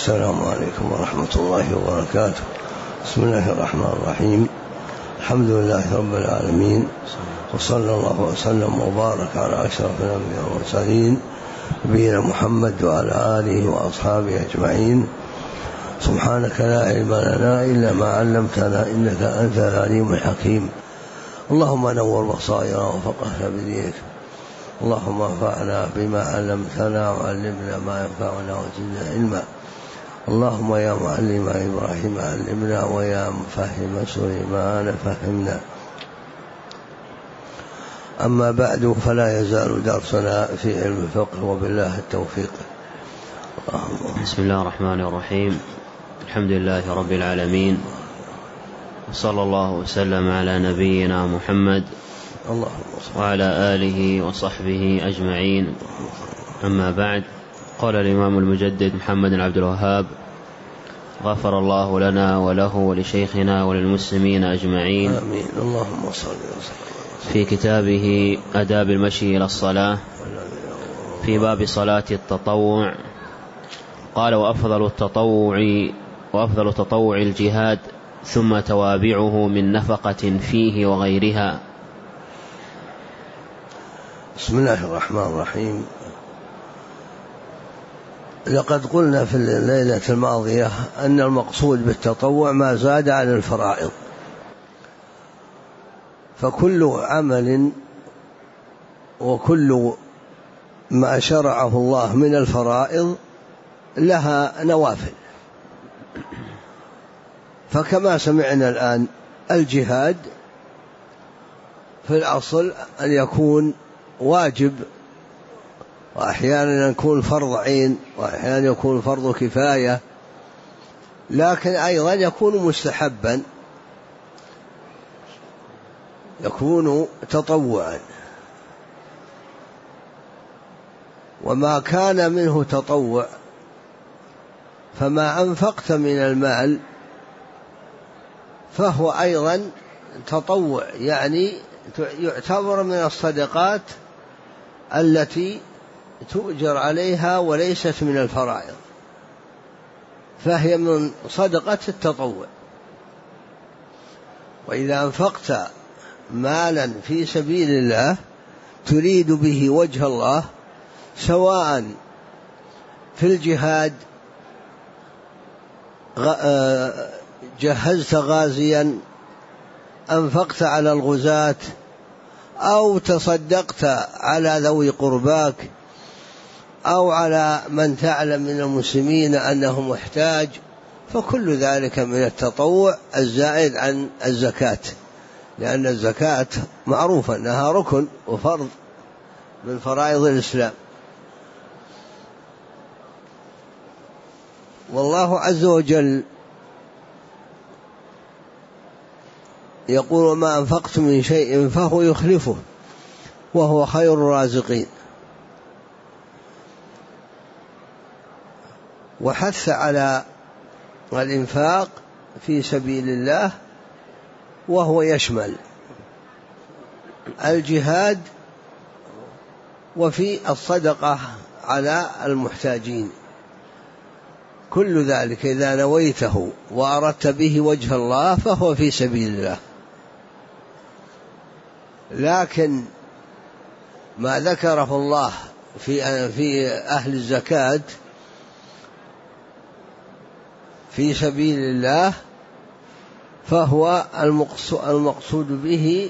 السلام عليكم ورحمة الله وبركاته. بسم الله الرحمن الرحيم. الحمد لله رب العالمين، وصلى الله وسلم وبارك على أشرف الأنبياء والمرسلين نبينا محمد وعلى آله وأصحابه أجمعين. سبحانك لا علم لنا إلا ما علمتنا إنك أنت العليم الحكيم. اللهم نور بصائرنا وفقهنا بدينك، اللهم انفعنا بما علمتنا وعلمنا ما ينفعنا وزدنا علما. اللهم يا معلم إبراهيم علمنا، ويا مفهم سليمان فهمنا. أما بعد، فلا يزال درسنا في علم الفقه، وبالله التوفيق. بسم الله الرحمن الرحيم. الحمد لله رب العالمين، وصلى الله وسلم على نبينا محمد وعلى آله وصحبه أجمعين. أما بعد، قال الإمام المجدد محمد بن عبد الوهاب غفر الله لنا وله ولشيخنا وللمسلمين أجمعين، آمين. اللهم صل وسلم. في كتابه آداب المشي إلى الصلاة في باب صلاة التطوع قال: وأفضل التطوع الجهاد، ثم توابعه من نفقة فيه وغيرها. بسم الله الرحمن الرحيم. لقد قلنا في الليلة الماضية أن المقصود بالتطوع ما زاد على الفرائض، فكل عمل وكل ما شرعه الله من الفرائض لها نوافل. فكما سمعنا الآن، الجهاد في الأصل أن يكون واجب، وأحيانا يكون فرض عين، وأحيانا يكون فرض كفاية، لكن أيضا يكون مستحبا، يكون تطوعا. وما كان منه تطوع فما أنفقت من المال فهو أيضا تطوع، يعني يعتبر من الصدقات التي تؤجر عليها وليست من الفرائض، فهي من صدقة التطوع. وإذا أنفقت مالا في سبيل الله تريد به وجه الله، سواء في الجهاد جهزت غازيا أنفقت على الغزاة، أو تصدقت على ذوي قرباك، أو على من تعلم من المسلمين أنه محتاج، فكل ذلك من التطوع الزائد عن الزكاة، لأن الزكاة معروفة أنها ركن وفرض من فرائض الإسلام. والله عز وجل يقول: ما أنفقت من شيء فهو يخلفه وهو خير الرازقين. وحث على الإنفاق في سبيل الله، وهو يشمل الجهاد وفي الصدقة على المحتاجين. كل ذلك إذا نويته وأردت به وجه الله فهو في سبيل الله. لكن ما ذكره الله في أهل الزكاة في سبيل الله فهو المقصود به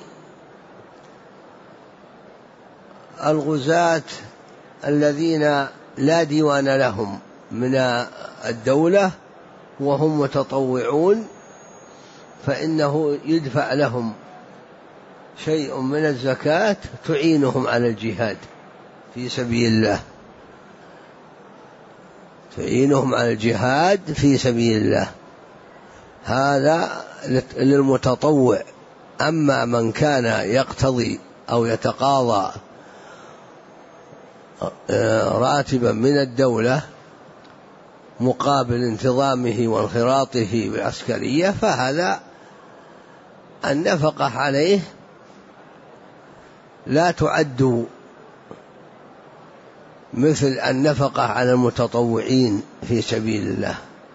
الغزاة الذين لا ديوان لهم من الدولة وهم متطوعون، فإنه يدفع لهم شيء من الزكاة تعينهم على الجهاد في سبيل الله، تعينهم على الجهاد في سبيل الله. هذا للمتطوع. أما من كان يقتضي أو يتقاضى راتبا من الدولة مقابل انتظامه وانخراطه بالعسكرية، فهذا النفقة عليه لا تعد مثل النفقة على المتطوعين في سبيل الله،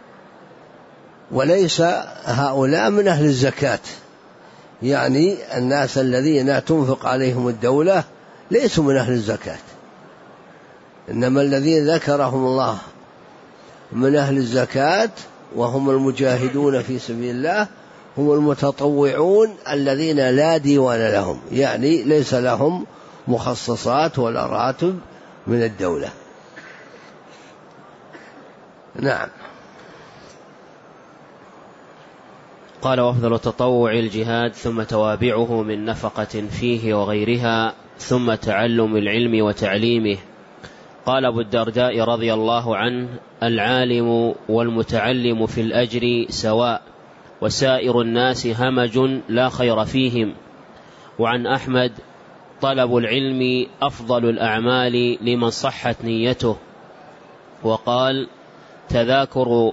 وليس هؤلاء من أهل الزكاة، يعني الناس الذين تنفق عليهم الدولة ليسوا من أهل الزكاة، إنما الذين ذكرهم الله من أهل الزكاة وهم المجاهدون في سبيل الله هم المتطوعون الذين لا ديوان لهم، يعني ليس لهم مخصصات ولا راتب من الدولة. نعم. قال: وأفضل التطوع الجهاد، ثم توابعه من نفقة فيه وغيرها، ثم تعلم العلم وتعليمه. قال أبو الدرداء رضي الله عنه: العالم والمتعلم في الأجر سواء، وسائر الناس همج لا خير فيهم. وعن أحمد: طلب العلم أفضل الأعمال لمن صحت نيته. وقال: تذاكر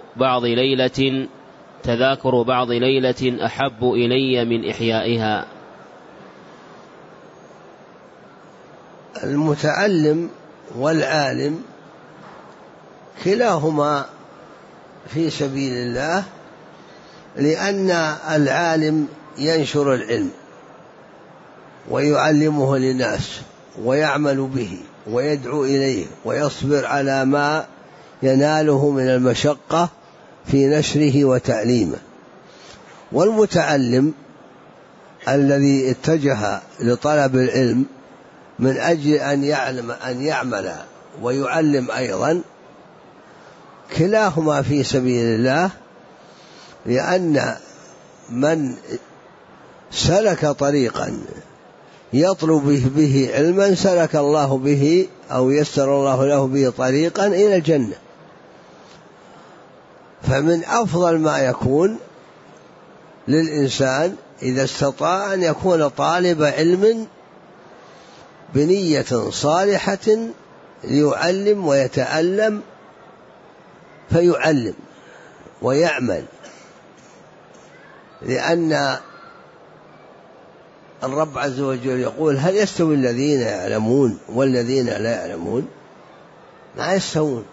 بعض ليلة أحب إلي من إحيائها. المتعلم والعالم كلاهما في سبيل الله، لأن العالم ينشر العلم ويعلمه للناس ويعمل به ويدعو إليه ويصبر على ما يناله من المشقة في نشره وتعليمه. والمتعلم الذي اتجه لطلب العلم من أجل أن يعمل ويعلم أيضا، كلاهما في سبيل الله، لأن من سلك طريقا يطلب به علما سلك الله به أو يسر الله له به طريقا إلى الجنة. فمن أفضل ما يكون للإنسان إذا استطاع أن يكون طالب علم بنية صالحة ليعلم ويتألم، فيعلم ويعمل، لأن الرب عز وجل يقول: هل يستوي الذين يعلمون والذين لا يعلمون؟ ما يستوون.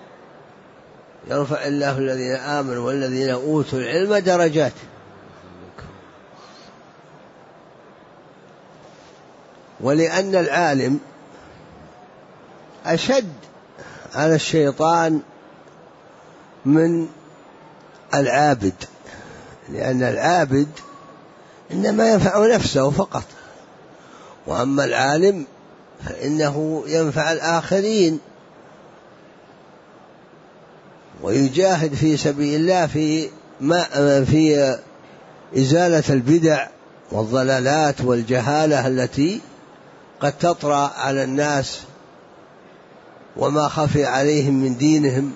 يرفع الله الذين آمنوا والذين أوتوا العلم درجات. ولأن العالم أشد على الشيطان من العابد، لأن العابد إنما ينفع نفسه فقط، وأما العالم فإنه ينفع الآخرين ويجاهد في سبيل الله في إزالة البدع والضلالات والجهالة التي قد تطرأ على الناس وما خفي عليهم من دينهم،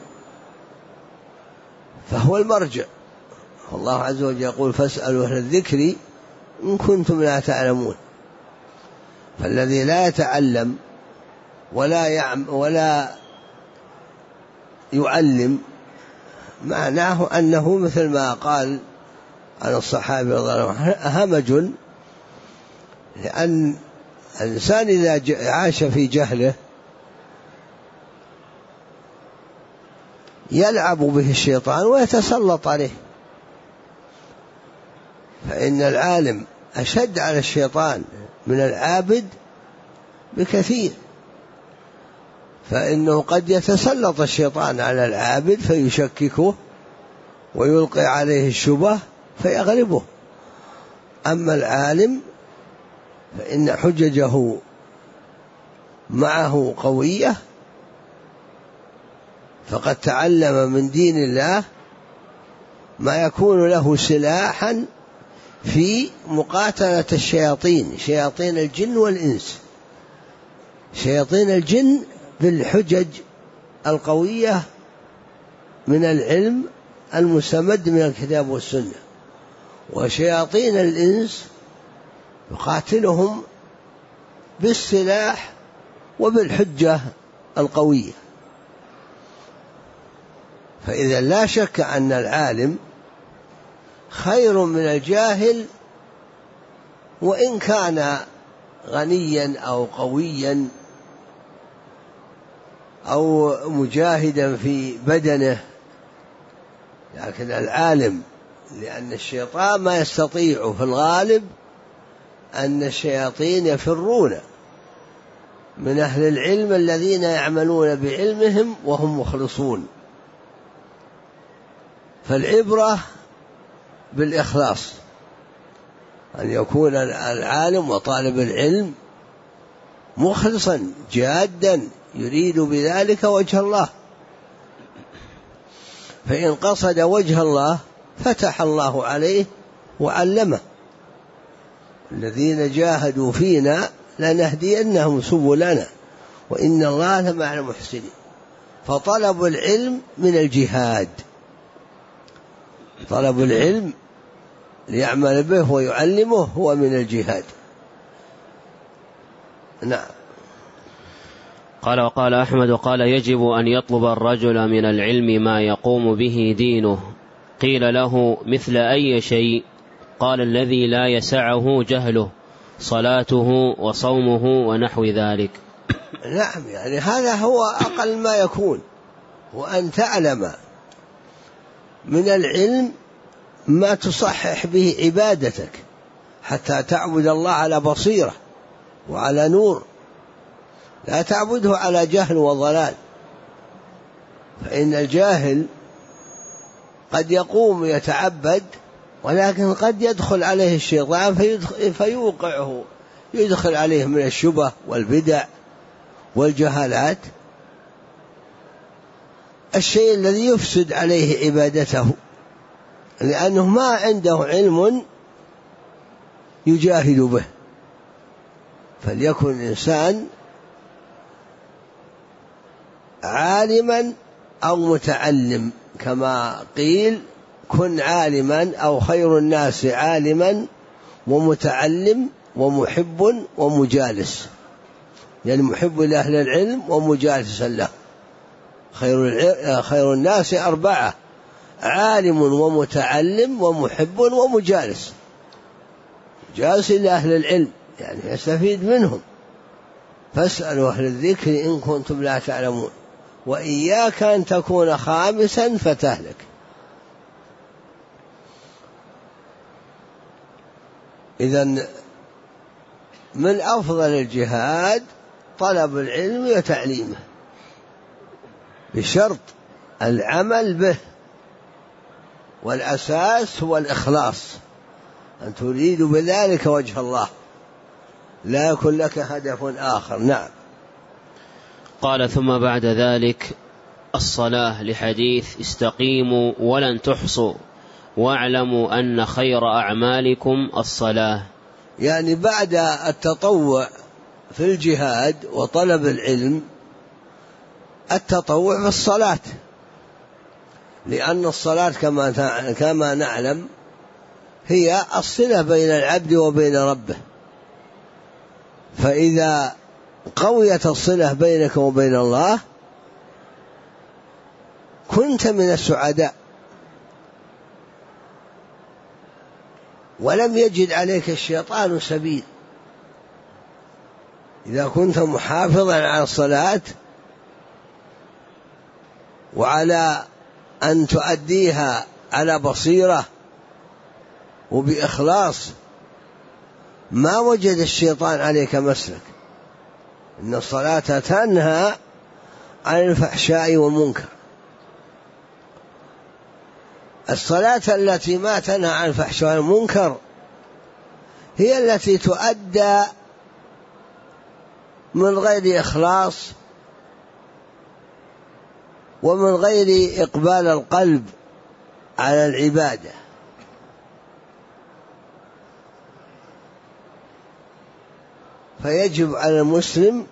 فهو المرجع. الله عز وجل يقول: فاسألوا أهل الذكر إن كنتم لا تعلمون. فالذي لا يتعلم ولا يعلم معناه أنه مثل ما قال عن الصحابي رضي الله عنه: همج. لأن الإنسان إذا عاش في جهله يلعب به الشيطان ويتسلط عليه، فإن العالم أشد على الشيطان من العابد بكثير، فإنه قد يتسلط الشيطان على العابد فيشككه ويلقي عليه الشبه فيغلبه. أما العالم فإن حججه معه قوية، فقد تعلم من دين الله ما يكون له سلاحا في مقاتلة الشياطين، شياطين الجن والإنس. شياطين الجن بالحجج القوية من العلم المستمد من الكتاب والسنة، وشياطين الإنس يقاتلهم بالسلاح وبالحجة القوية. فإذا لا شك أن العالم خير من الجاهل، وإن كان غنيا أو قويا أو مجاهدا في بدنه، لكن العالم، لأن الشيطان ما يستطيع في الغالب أن الشياطين يفرون من أهل العلم الذين يعملون بعلمهم وهم مخلصون. فالعبرة بالإخلاص، أن يكون العالم وطالب العلم مخلصا جادا يريد بذلك وجه الله، فإن قصد وجه الله فتح الله عليه وعلمه. الذين جاهدوا فينا لنهدينهم سبلنا وإن الله لمع المحسنين. فطلب العلم من الجهاد، طلب العلم ليعمل به ويعلمه هو من الجهاد. نعم. قال وقال أحمد قال يجب أن يطلب الرجل من العلم ما يقوم به دينه. قيل له مثل أي شيء؟ قال الذي لا يسعه جهله، صلاته وصومه ونحو ذلك. نعم، يعني هذا هو أقل ما يكون، وأن تعلم من العلم ما تصحح به عبادتك حتى تعبد الله على بصيرة وعلى نور، لا تعبده على جهل وضلال. فإن الجاهل قد يقوم يتعبد، ولكن قد يدخل عليه الشيطان فيوقعه، يدخل عليه من الشبه والبدع والجهالات الشيء الذي يفسد عليه عبادته، لأنه ما عنده علم يجاهد به. فليكن الإنسان عالما أو متعلم، كما قيل كن عالما أو خير الناس عالما ومتعلم ومحب ومجالس، يعني محب لأهل العلم ومجالسا له. خير الناس 4: عالم ومتعلم ومحب ومجالس. جالس لأهل العلم يعني يستفيد منهم، فاسألوا أهل الذكر إن كنتم لا تعلمون، وإياك أن تكون خامسا فتهلك. إذن من أفضل الجهاد طلب العلم وتعليمه، بشرط العمل به، والأساس هو الإخلاص، أن تريد بذلك وجه الله، لا يكون لك هدف آخر. نعم. قال ثم بعد ذلك الصلاة، لحديث استقيموا ولن تحصوا واعلموا أن خير أعمالكم الصلاة. يعني بعد التطوع في الجهاد وطلب العلم التطوع في الصلاة، لأن الصلاة كما نعلم هي الصلة بين العبد وبين ربه، فإذا قويت الصلة بينك وبين الله كنت من السعداء، ولم يجد عليك الشيطان سبيل. إذا كنت محافظا على الصلاة وعلى أن تؤديها على بصيرة وبإخلاص ما وجد الشيطان عليك مسلك. إن الصلاة تنهى عن الفحشاء والمنكر. الصلاة التي ما تنهى عن الفحشاء والمنكر هي التي تؤدى من غير إخلاص ومن غير إقبال القلب على العبادة. فيجب على المسلم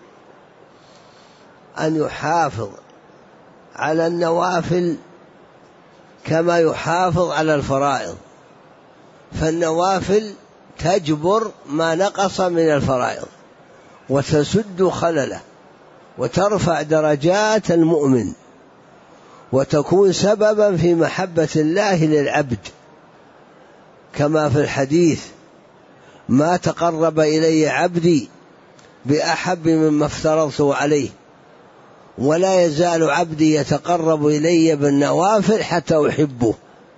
أن يحافظ على النوافل كما يحافظ على الفرائض، فالنوافل تجبر ما نقص من الفرائض وتسد خلله وترفع درجات المؤمن وتكون سببا في محبة الله للعبد، كما في الحديث: ما تقرب إلي عبدي بأحب مما افترضته عليه، ولا يزال عبدي يتقرب إلي بالنوافل حتى أحبه،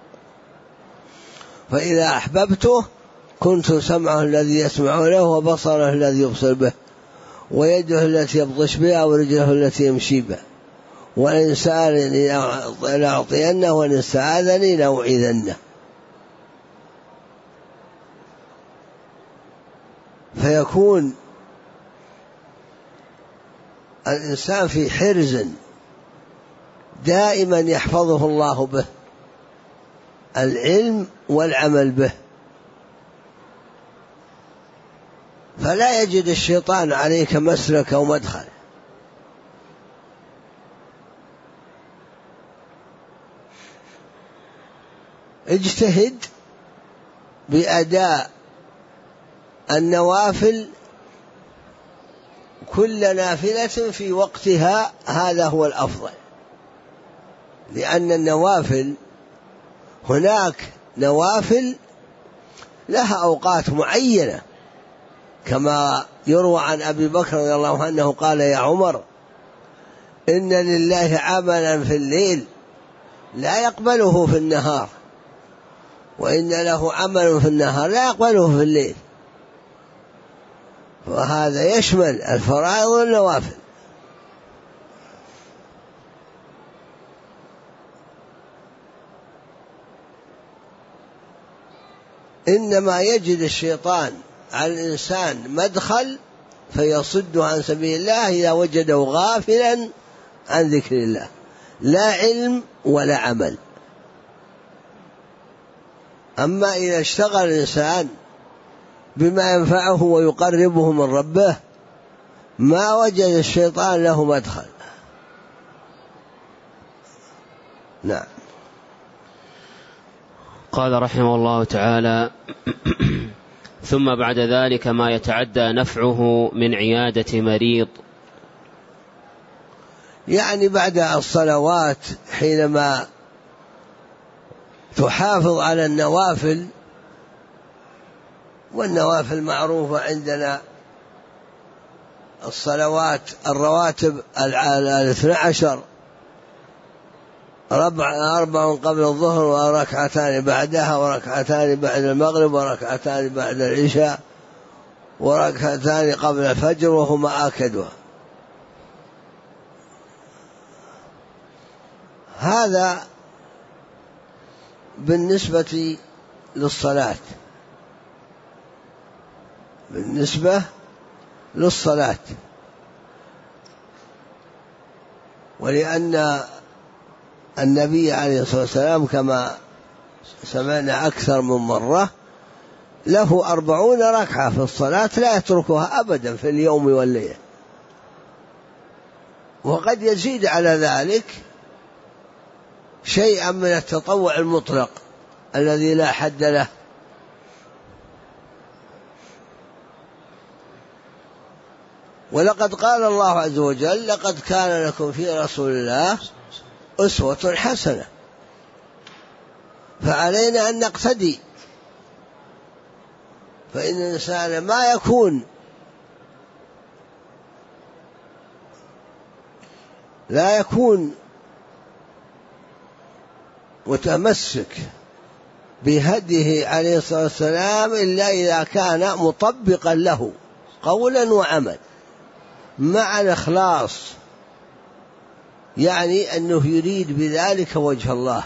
فإذا أحببته كنت سمعه الذي يسمع له وبصره الذي يبصر به ويده التي يبطش بها ورجله التي يمشي بها، وإن سألني لأعطينه وإن استعاذني لأعيذنه. فيكون الإنسان في حرز دائما يحفظه الله به، العلم والعمل به، فلا يجد الشيطان عليك مسلك أو مدخل. اجتهد بأداء النوافل كل نافلة في وقتها، هذا هو الأفضل، لأن النوافل هناك نوافل لها أوقات معينة، كما يروى عن أبي بكر رضي الله عنه قال: يا عمر، إن لله عملا في الليل لا يقبله في النهار، وإن له عمل في النهار لا يقبله في الليل. وهذا يشمل الفرائض والنوافل. إنما يجد الشيطان على الإنسان مدخل فيصده عن سبيل الله إذا وجده غافلا عن ذكر الله، لا علم ولا عمل. أما إذا اشتغل الإنسان بما ينفعه ويقربه من ربه ما وجد الشيطان له مدخل. نعم. قال رحمه الله تعالى: ثم بعد ذلك ما يتعدى نفعه من عيادة مريض. يعني بعد الصلوات حينما تحافظ على النوافل، والنوافل معروفة عندنا الصلوات الرواتب 12، 4 قبل الظهر وركعتان بعدها وركعتان بعد المغرب وركعتان بعد العشاء وركعتان قبل الفجر وهما آكدها. هذا بالنسبة للصلاة. بالنسبة للصلاة، ولأن النبي عليه الصلاة والسلام كما سمعنا أكثر من مرة له 40 ركعة في الصلاة لا يتركها أبدا في اليوم والليلة، وقد يزيد على ذلك شيئا من التطوع المطلق الذي لا حد له. ولقد قال الله عز وجل: لقد كان لكم في رسول الله أسوة حسنة، فعلينا أن نقتدي. فإن الإنسان ما يكون لا يكون متمسك بهديه عليه الصلاة والسلام إلا إذا كان مطبقا له قولا وعمل مع الإخلاص، يعني أنه يريد بذلك وجه الله،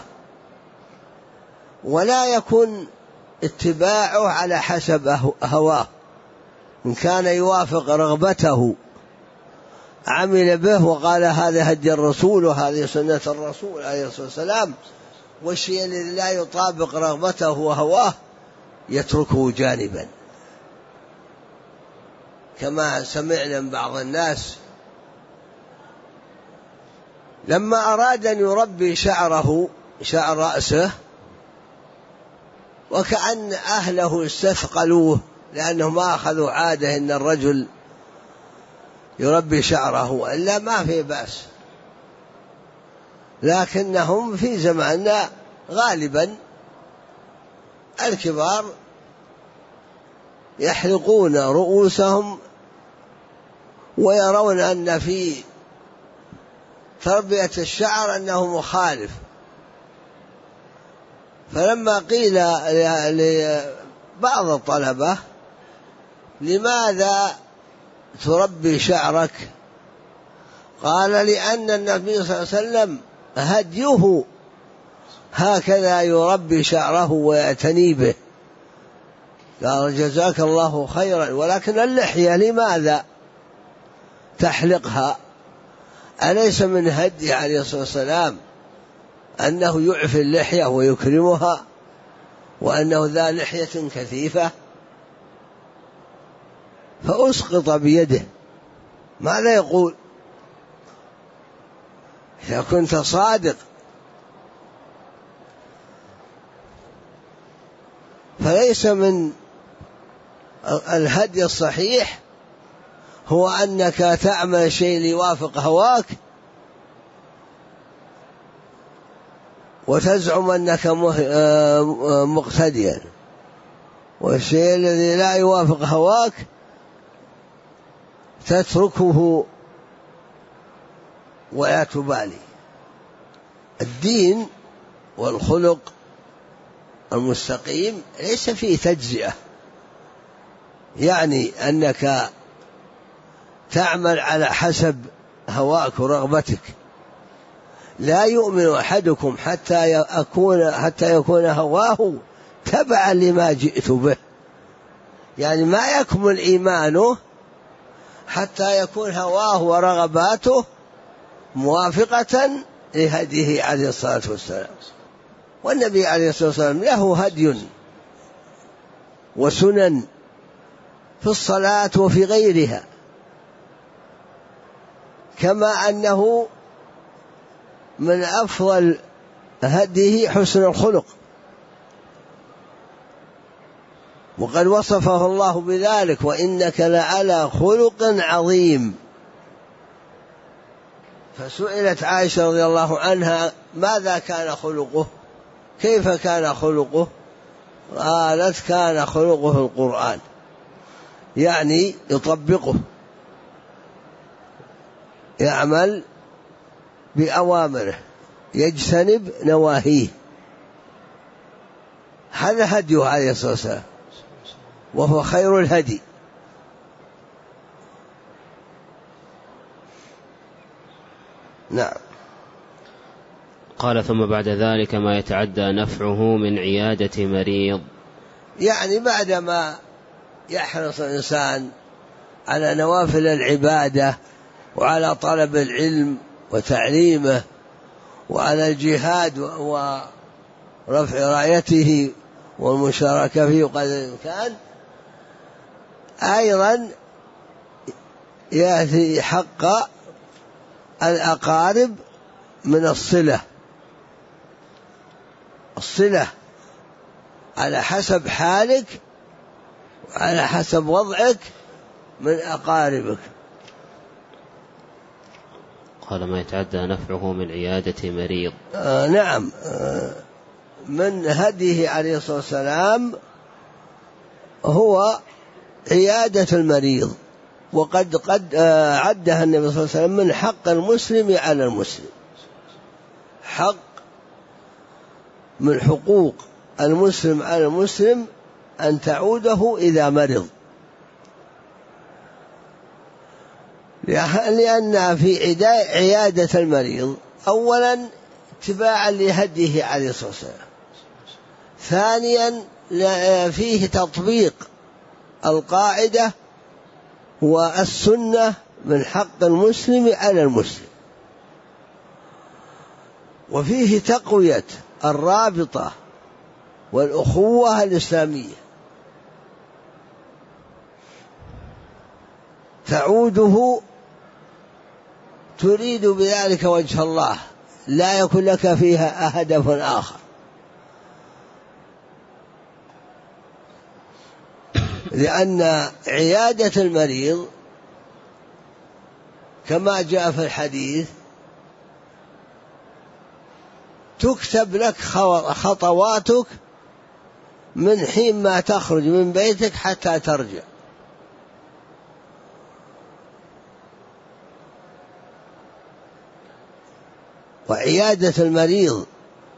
ولا يكون اتباعه على حسب هواه. إن كان يوافق رغبته عمل به وقال هذا هدي الرسول وهذه سنة الرسول عليه الصلاة والسلام، والشيء الذي لا يطابق رغبته وهواه يتركه جانبا، كما سمعنا من بعض الناس لما أراد أن يربي شعر رأسه، وكأن أهله استثقلوه لأنهم ما أخذوا عادة أن الرجل يربي شعره، إلا ما في بأس، لكنهم في زماننا غالبا الكبار يحلقون رؤوسهم ويرون أن في تربية الشعر أنه مخالف. فلما قيل لبعض الطلبة لماذا تربي شعرك؟ قال لأن النبي صلى الله عليه وسلم هديه هكذا يربي شعره ويعتني به. قال جزاك الله خيرا، ولكن اللحية لماذا تحلقها؟ أليس من هدي عليه الصلاة والسلام أنه يعفي اللحية ويكرمها، وأنه ذا لحية كثيفة؟ فأسقط بيده. ماذا يقول؟ إذا كنت صادق. فليس من الهدي الصحيح هو أنك تعمل شيء ليوافق هواك وتزعم أنك مقتديا، والشيء الذي لا يوافق هواك تتركه ولا تبالي. الدين والخلق المستقيم ليس فيه تجزئة، يعني أنك تعمل على حسب هواك ورغبتك. لا يؤمن أحدكم حتى يكون هواه تبعا لما جئت به، يعني ما يكمل إيمانه حتى يكون هواه ورغباته موافقة لهديه عليه الصلاة والسلام. والنبي عليه الصلاة والسلام له هدي وسنن في الصلاة وفي غيرها، كما أنه من أفضل هديه حسن الخلق، وقد وصفه الله بذلك: وإنك لعلى خلق عظيم. فسئلت عائشة رضي الله عنها ماذا كان خلقه، كيف كان خلقه؟ قالت: كان خلقه القرآن، يعني يطبقه، يعمل بأوامره، يجتنب نواهيه. هذا هديه عليه الصلاة والسلام، وهو خير الهدي. نعم. قال: ثم بعد ذلك ما يتعدى نفعه من عيادة مريض، يعني بعدما يحرص الإنسان على نوافل العبادة وعلى طلب العلم وتعليمه وعلى الجهاد ورفع رايته والمشاركة فيه قدر الإمكان، أيضا يأتي حق الأقارب من الصلة على حسب حالك وعلى حسب وضعك من أقاربك. قال: ما يتعدى نفعه من عيادة مريض. نعم، من هديه عليه الصلاة والسلام هو عيادة المريض، وقد عدها النبي صلى الله عليه وسلم من حق المسلم على المسلم، حق من حقوق المسلم على المسلم أن تعوده إذا مرض، لأن في عيادة المريض أولا اتباعا لهديه عليه الصلاة والسلام، ثانيا فيه تطبيق القاعدة والسنة من حق المسلم على المسلم، وفيه تقوية الرابطة والأخوة الإسلامية، تعوده تريد بذلك وجه الله، لا يكون لك فيها هدف آخر. لأن عيادة المريض كما جاء في الحديث تكتب لك خطواتك من حين ما تخرج من بيتك حتى ترجع، وعيادة المريض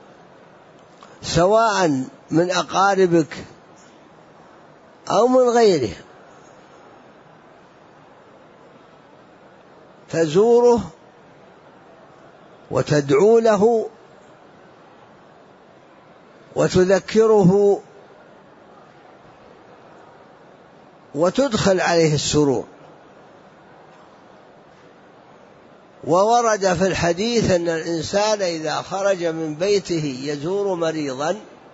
سواء من أقاربك أو من غيره، تزوره وتدعو له وتذكره وتدخل عليه السرور. وورد في الحديث أن الإنسان إذا خرج من بيته يزور مريضا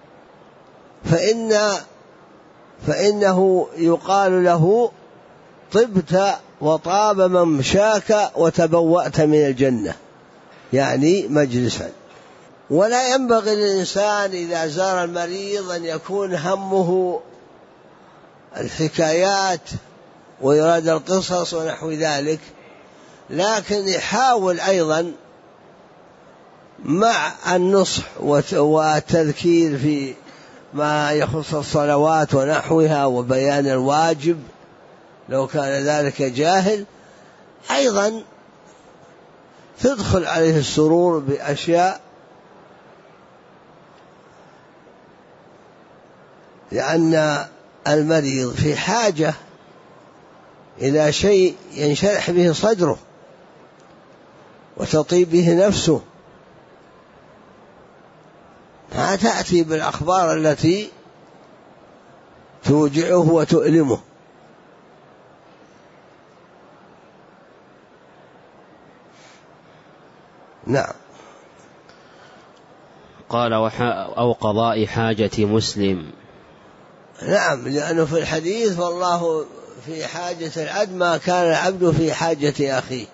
فإنه يقال له طبت وطاب ممشاك وتبوأت من الجنة، يعني مجلسا. ولا ينبغي للإنسان إذا زار المريض أن يكون همه الحكايات ويراد القصص ونحو ذلك، لكن يحاول أيضا مع النصح والتذكير في ما يخص الصلوات ونحوها وبيان الواجب لو كان ذلك جاهل، أيضا تدخل عليه السرور بأشياء، لأن المريض في حاجة إلى شيء ينشرح به صدره وتطيب به نفسه، ما تأتي بالأخبار التي توجعه وتؤلمه. نعم. قال أو قضاء حاجة مسلم. نعم، لأنه في الحديث والله في حاجة العبد ما كان العبد في حاجة أخيه.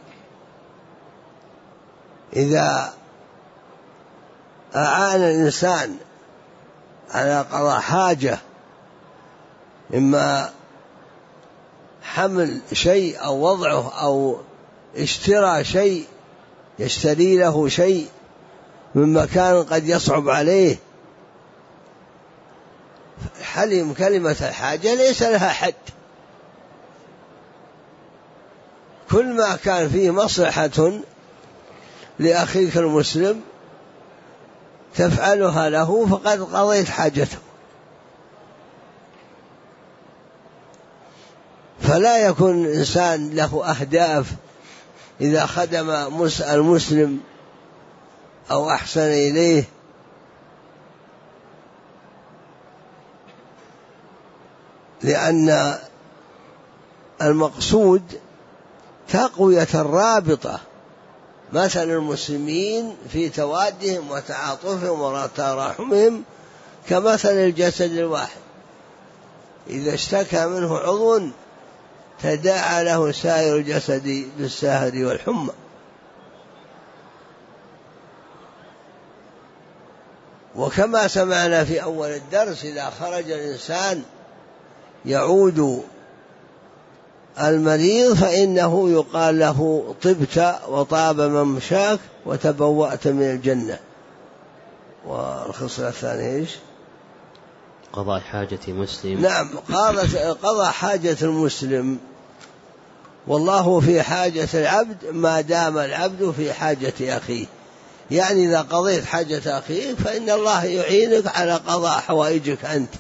إذا أعان الإنسان على قضاء حاجة، إما حمل شيء أو وضعه أو اشترى شيء، يشتري له شيء من مكان قد يصعب عليه، حلم كلمة الحاجة ليس لها حد. كل ما كان فيه مصلحة لأخيك المسلم تفعلها له فقد قضيت حاجته. فلا يكون الإنسان له أهداف إذا خدم المسلم أو أحسن إليه، لأن المقصود تقوية الرابطة مثل المسلمين في توادهم وتعاطفهم وتراحمهم كمثل الجسد الواحد، إذا اشتكى منه عضو تداعى له سائر الجسد بالسهر والحمى. وكما سمعنا في أول الدرس، إذا خرج الإنسان يعود المريض فإنه يقال له طبت وطاب ممشاك وتبوأت من الجنة. والخصلة الثانية إيش؟ قضاء حاجة مسلم. نعم، قضى حاجة المسلم، والله في حاجة العبد ما دام العبد في حاجة أخيه. يعني إذا قضيت حاجة أخيك فإن الله يعينك على قضاء حوائجك أنت.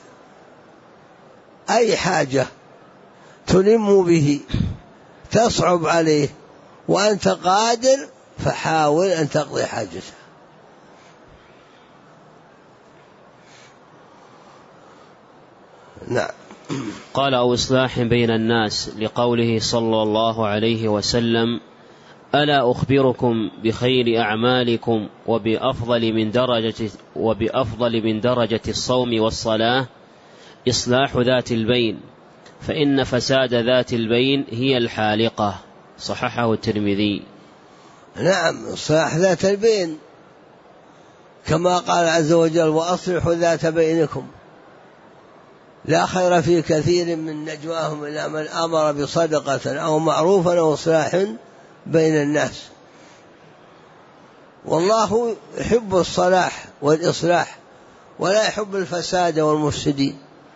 أي حاجة تلم به تصعب عليه وأنت قادر فحاول أن تقضي حاجته. نعم. قال أو إصلاح بين الناس، لقوله صلى الله عليه وسلم: ألا أخبركم بخير أعمالكم وبأفضل من درجة الصوم والصلاة؟ إصلاح ذات البين، فإن فساد ذات البين هي الحالقة. صححه الترمذي. نعم، إصلاح ذات البين كما قال عز وجل: وأصلحوا ذات بينكم. لا خير في كثير من نجواهم إلا من أمر بصدقة أو معروفا أو إصلاح بين الناس. والله يحب الصلاح والإصلاح ولا يحب الفساد والمفسدين.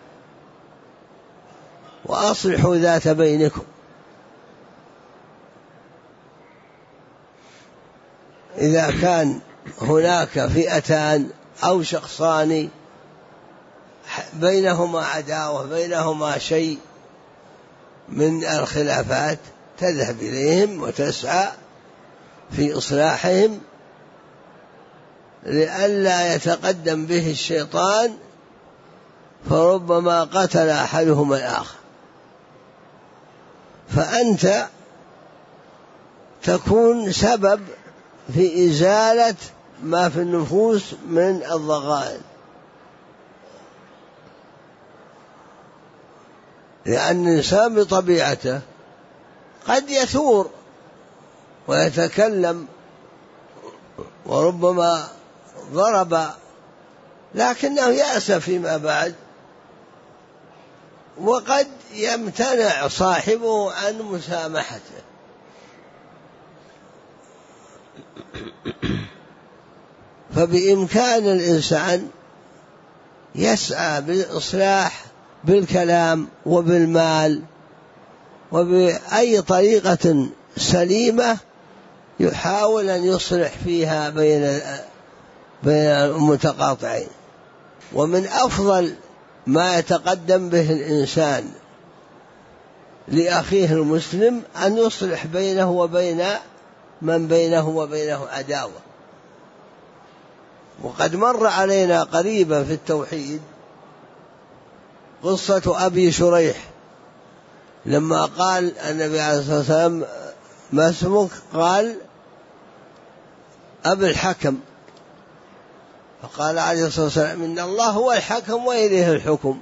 وأصلحوا ذات بينكم. إذا كان هناك فئتان أو شخصان بينهما عداوة، بينهما شيء من الخلافات، تذهب إليهم وتسعى في إصلاحهم لئلا يتقدم به الشيطان فربما قتل أحدهما الآخر، فأنت تكون سبب في إزالة ما في النفوس من الضغائن، لأن الإنسان بطبيعته قد يثور ويتكلم وربما ضرب، لكنه يأسى فيما بعد، وقد يمتنع صاحبه عن مسامحته. فبإمكان الإنسان يسعى بالإصلاح بالكلام وبالمال وبأي طريقة سليمة يحاول أن يصلح فيها بين المتقاطعين. ومن أفضل ما يتقدم به الإنسان لأخيه المسلم أن يصلح بينه وبين من بينه وبينه عداوة. وقد مر علينا قريبا في التوحيد قصة أبي شريح لما قال النبي عليه الصلاة والسلام ما اسمك؟ قال أبي الحكم، فقال عليه الصلاة والسلام إن الله هو الحكم وإليه الحكم.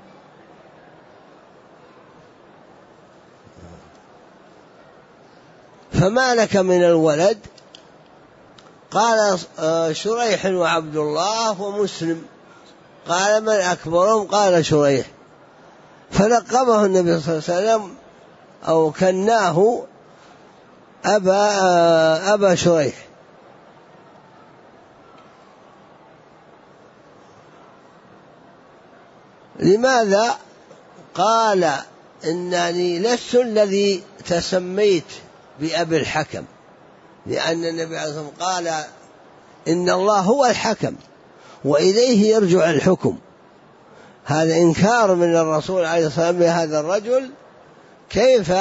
فما لك من الولد؟ قال شريح وعبد الله ومسلم. قال من أكبرهم؟ قال شريح. فلقبه النبي صلى الله عليه وسلم أو كناه أبا شريح. لماذا؟ قال إنني لست الذي تسميت بأبي الحكم، لأن النبي عليه الصلاة والسلام قال إن الله هو الحكم وإليه يرجع الحكم. هذا إنكار من الرسول عليه الصلاة والسلام لهذا الرجل، كيف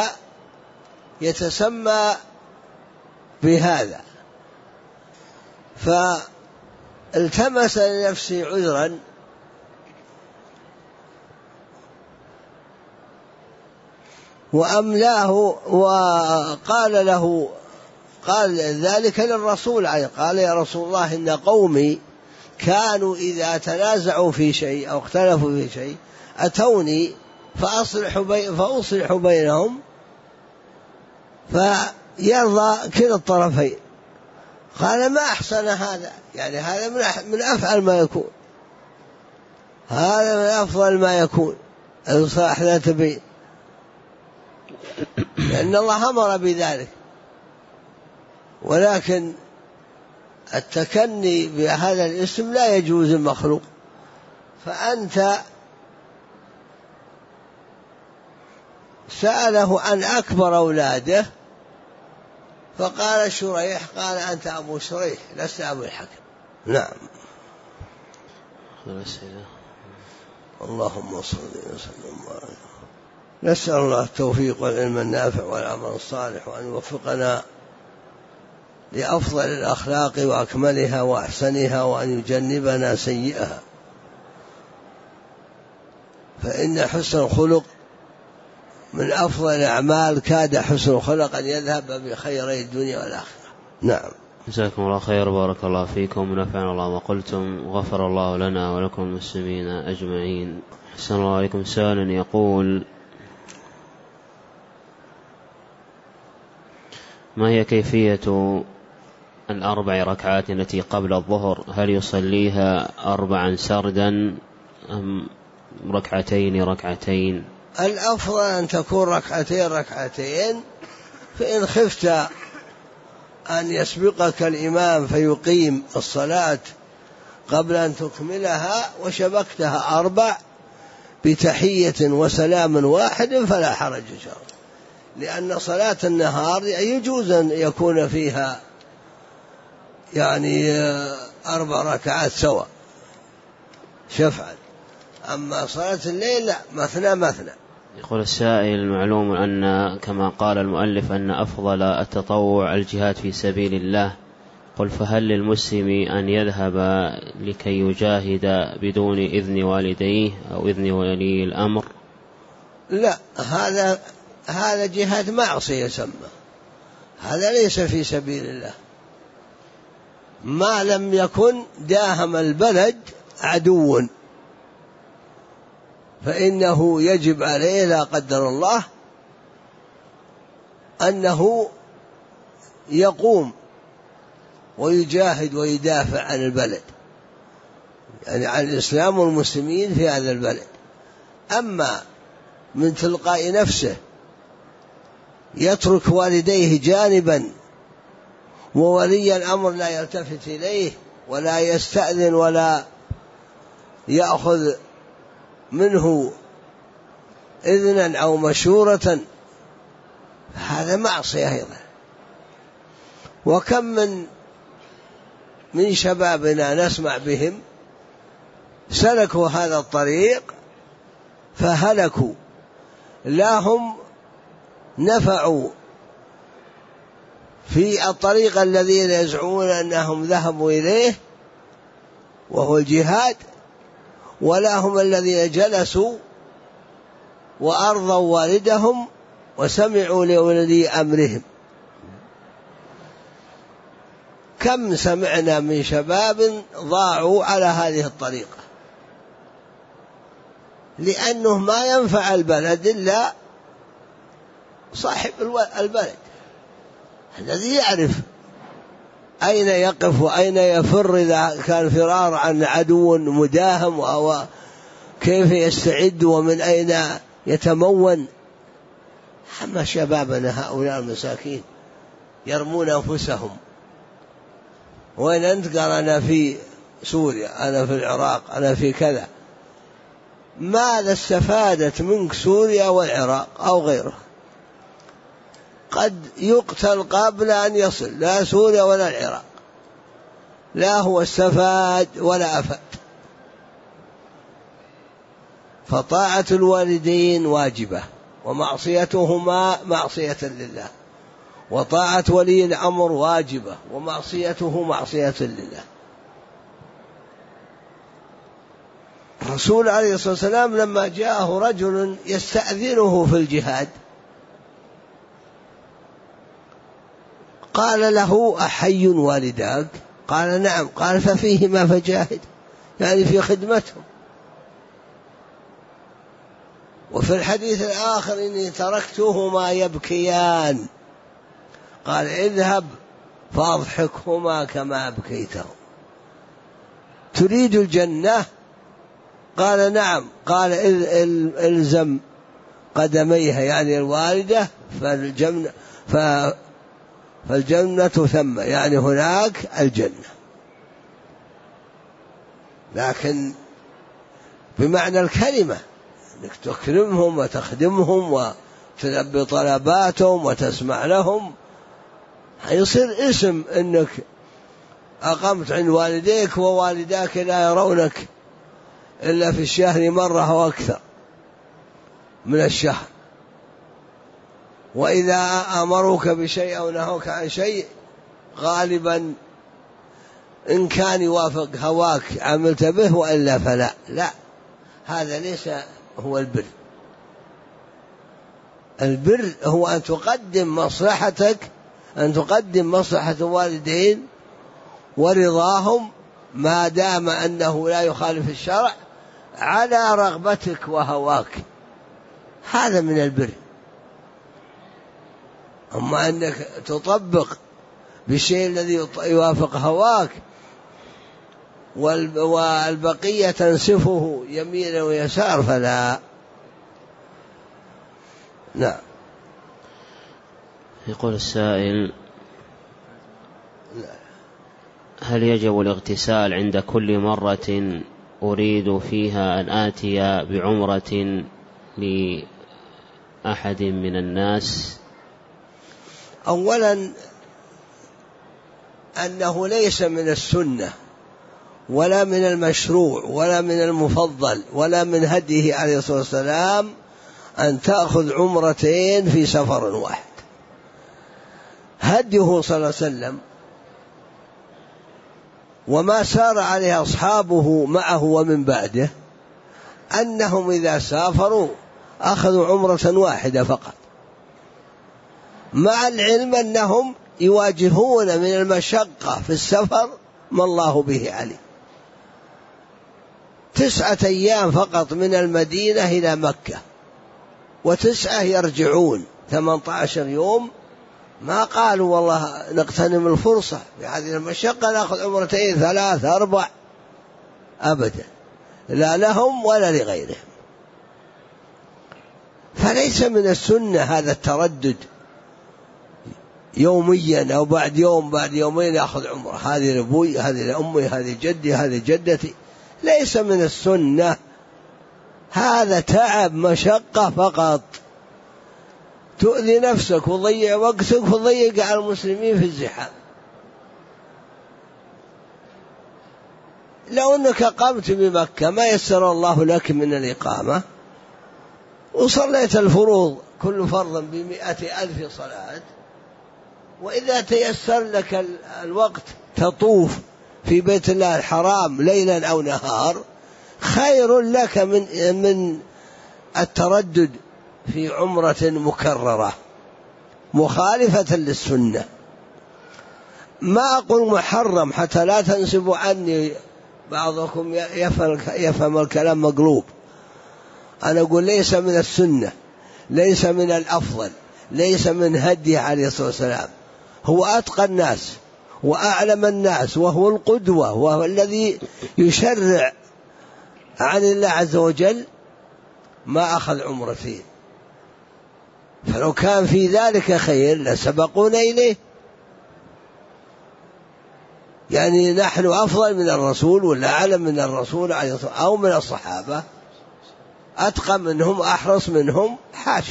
يتسمى بهذا؟ فالتمس لنفسه عذرا وأملاه وقال له، قال ذلك للرسول عليه، قال يا رسول الله إن قومي كانوا إذا تنازعوا في شيء أو اختلفوا في شيء أتوني فأصلح بينهم فيرضى كلا الطرفين. قال ما أحسن هذا، يعني هذا من أفعل ما يكون، هذا من أفضل ما يكون الإصلاح ذات بين، لأن الله أمر بذلك. ولكن التكني بهذا الاسم لا يجوز المخلوق. فأنت سأله عن أكبر أولاده فقال شريح، قال أنت أبو شريح لست أبو الحكم. نعم. اللهم صل وسلم وبارك. نسأل الله التوفيق والعلم النافع والعمل الصالح، وأن يوفقنا لأفضل الأخلاق وأكملها وأحسنها، وأن يجنبنا سيئها، فإن حسن الخلق من أفضل الأعمال، كاد حسن الخلق أن يذهب بخيري الدنيا والآخرة. نعم. جزاكم الله خير، بارك الله فيكم، ونفعنا الله ما قلتم، وغفر الله لنا ولكم المسلمين أجمعين. أحسن الله عليكم. سؤال يقول: ما هي كيفية الأربع ركعات التي قبل الظهر؟ هل يصليها 4 سردا أم ركعتين؟ الأفضل أن تكون ركعتين، فإن خفت أن يسبقك الإمام فيقيم الصلاة قبل أن تكملها وشبكتها 4 بتحية وسلام واحد فلا حرج إن شاء الله، لأن صلاة النهار يجوز أن يكون فيها يعني 4 ركعات سوا شفعا، أما صلاة الليل لا، مثنى مثنى. يقول السائل: المعلوم أن كما قال المؤلف أن أفضل التطوع الجهاد في سبيل الله، قل فهل للمسلم أن يذهب لكي يجاهد بدون إذن والديه أو إذن ولي الأمر؟ لا، هذا جهاد معصية يسمى، هذا ليس في سبيل الله، ما لم يكن داهم البلد عدو، فإنه يجب عليه لا قدر الله أنه يقوم ويجاهد ويدافع عن البلد، يعني عن الإسلام والمسلمين في هذا البلد. أما من تلقاء نفسه يترك والديه جانبا وولي الأمر لا يلتفت إليه ولا يستأذن ولا يأخذ منه إذنا أو مشورة، هذا معصية أيضا. وكم من شبابنا نسمع بهم سلكوا هذا الطريق فهلكوا، لا هم نفعوا في الطريق الذين يزعمون أنهم ذهبوا إليه وهو الجهاد، ولا هم الذين جلسوا وأرضوا والدهم وسمعوا لولي أمرهم. كم سمعنا من شباب ضاعوا على هذه الطريقة، لأنه ما ينفع البلد إلا صاحب البلد الذي يعرف أين يقف وأين يفر إذا كان فرار عن عدو مداهم، أو كيف يستعد ومن أين يتمون. أما شبابنا هؤلاء المساكين يرمون أنفسهم. وين أنت؟ قال أنا في سوريا، أنا في العراق، أنا في كذا. ماذا استفادت منك سوريا والعراق أو غيره؟ قد يقتل قبل أن يصل، لا سوريا ولا العراق، لا هو استفاد ولا أفاد. فطاعة الوالدين واجبة، ومعصيتهما معصية لله، وطاعة ولي الأمر واجبة، ومعصيته معصية لله. الرسول عليه الصلاة والسلام لما جاءه رجل يستأذنه في الجهاد قال له: أحي والداك؟ قال: نعم. قال: ففيهما فجاهد، يعني في خدمتهم. وفي الحديث الآخر: إني تركتهما يبكيان، قال: اذهب فأضحكهما كما أبكيتهم. تريد الجنة؟ قال: نعم. قال: الزم قدميها، يعني الوالدة، فالجنة ثم، يعني هناك الجنة، لكن بمعنى الكلمة، أنك تكرمهم وتخدمهم وتلبي طلباتهم وتسمع لهم. هيصير اسم أنك أقمت عند والديك ووالداك لا يرونك إلا في الشهر مرة أو أكثر من الشهر، وإذا أمروك بشيء أو نهوك عن شيء غالبا إن كان يوافق هواك عملت به، وإلا فلا. لا، هذا ليس هو البر. البر هو أن تقدم مصلحتك، أن تقدم مصلحة الوالدين ورضاهم ما دام أنه لا يخالف الشرع على رغبتك وهواك، هذا من البر. أما أنك تطبق بالشيء الذي يوافق هواك والبقية تنسفه يمينا ويسار فلا. نعم. يقول السائل: هل يجب الاغتسال عند كل مرة أريد فيها أن آتي بعمرة لأحد من الناس؟ أولا أنه ليس من السنة ولا من المشروع ولا من المفضل ولا من هديه عليه الصلاة والسلام أن تأخذ عمرتين في سفر واحد. هديه صلى الله عليه وسلم وما سار عليه أصحابه معه ومن بعده أنهم إذا سافروا أخذوا عمرة واحدة فقط، مع العلم أنهم يواجهون من المشقة في السفر ما الله به عليم. 9 أيام فقط من المدينة إلى مكة، و9 يرجعون، 18 يوم. ما قالوا والله نغتنم الفرصة بهذه المشقة نأخذ عمرتين 3 4، أبدا، لا لهم ولا لغيرهم. فليس من السنة هذا التردد يوميا أو بعد يوم بعد يومين يأخذ عمرة، هذه لأبوي هذه لأمي هذه جدي هذه جدتي، ليس من السنة. هذا تعب مشقة فقط، تؤذي نفسك وتضيع وقتك وتضيق على المسلمين في الزحام. لو أنك قمت بمكة ما يسر الله لك من الإقامة وصليت الفروض كل فرض ب100,000 صلاة، وإذا تيسر لك الوقت تطوف في بيت الله الحرام ليلا أو نهار، خير لك من التردد في عمرة مكررة مخالفة للسنة. ما أقول محرم حتى لا تنسبوا عني بعضكم يفهم الكلام مقلوب. أنا أقول ليس من السنة، ليس من الأفضل، ليس من هديه عليه الصلاة والسلام. هو أتقى الناس وأعلم الناس وهو القدوة وهو الذي يشرع عن الله عز وجل، ما أخذ عمرتين. فلو كان في ذلك خير لسبقونا إليه، يعني نحن أفضل من الرسول ولا أعلم من الرسول أو من الصحابة، أتقى منهم أحرص منهم، حاشا.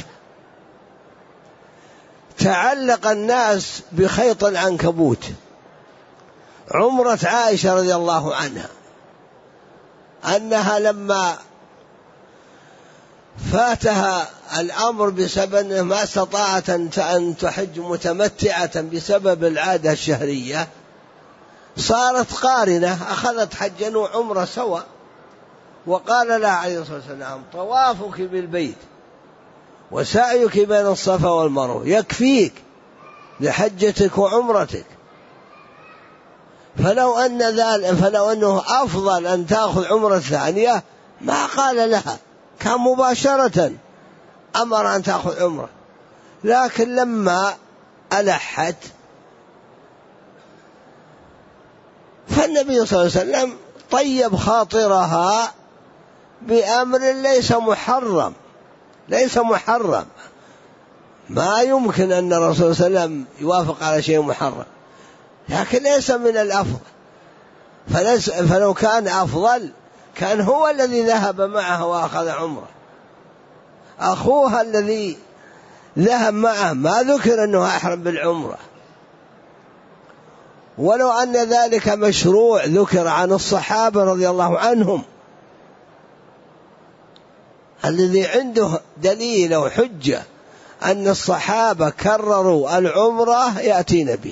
تعلق الناس بخيط العنكبوت. عمرة عائشة رضي الله عنها أنها لما فاتها الأمر بسبب ما استطاعت أن تحج متمتعة بسبب العادة الشهرية، صارت قارنة، أخذت حجا وعمرة سوا، وقال لها عليه الصلاة والسلام: طوافك بالبيت وسعيك بين الصفا والمروة يكفيك لحجتك وعمرتك. فلو أنه أفضل أن تأخذ عمرة ثانية ما قال لها، كان مباشرة أمر أن تأخذ عمرة. لكن لما ألحت فالنبي صلى الله عليه وسلم طيب خاطرها بأمر ليس محرم. ما يمكن أن الرسول صلى الله عليه وسلم يوافق على شيء محرم، لكن ليس من الأفضل. فلو كان أفضل كان هو الذي ذهب معها وأخذ عمره. أخوها الذي ذهب معه ما ذكر أنه أحرم بالعمرة، ولو أن ذلك مشروع ذكر عن الصحابة رضي الله عنهم، الذي عنده دليل أو حجة أن الصحابة كرروا العمرة يأتين به.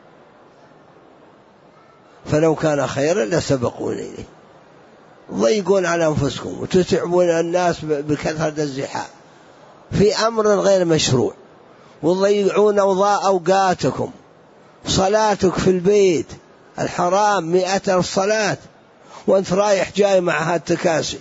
فلو كان خيرا لسبقون إليه. ضيقون على أنفسكم وتتعبون الناس بكثرة الزحام في أمر غير مشروع، وضيعون أوقاتكم. صلاتك في البيت الحرام 100,000 صلاة وأنت رايح جاي مع هالتكاسي.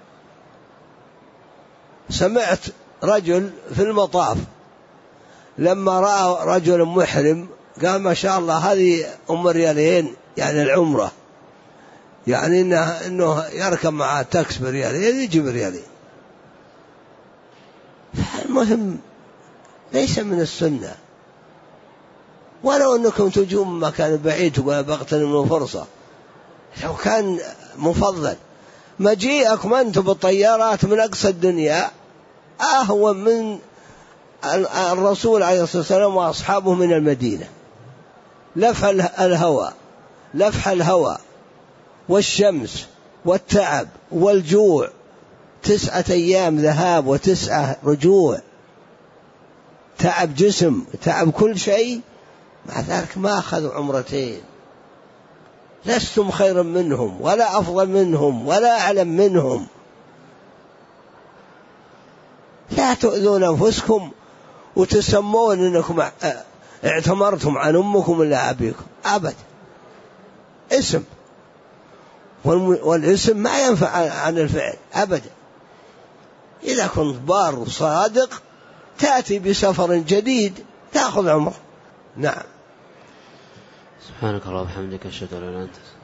سمعت رجل في المطاف لما رأى رجل محرم قال: ما شاء الله هذه ريالين، يعني العمرة، يعني إنه يركب مع تاكس بريالين يجي بريالين. المهم ليس من السنة. ولو أنكم تجون مكان بعيد تقول بغتنم فرصة، لو كان مفضل مجيئكم أنتم بالطيارات من أقصى الدنيا أهون من الرسول عليه الصلاة والسلام وأصحابه من المدينة. لفح الهوى والشمس والتعب والجوع، 9 أيام ذهاب و9 رجوع، تعب جسم، تعب كل شيء، مع ذلك ما أخذوا عمرتين. لستم خيرا منهم ولا أفضل منهم ولا أعلم منهم. لا تؤذون أنفسكم وتسمون أنكم اعتمرتم عن أمكم ولا أبيكم، أبدا، اسم، والاسم ما ينفع عن الفعل أبدا. إذا كنت بار صادق تأتي بسفر جديد تأخذ عمره. نعم. سبحانك اللهم وبحمدك، أشهد أن لا إله إلا أنت.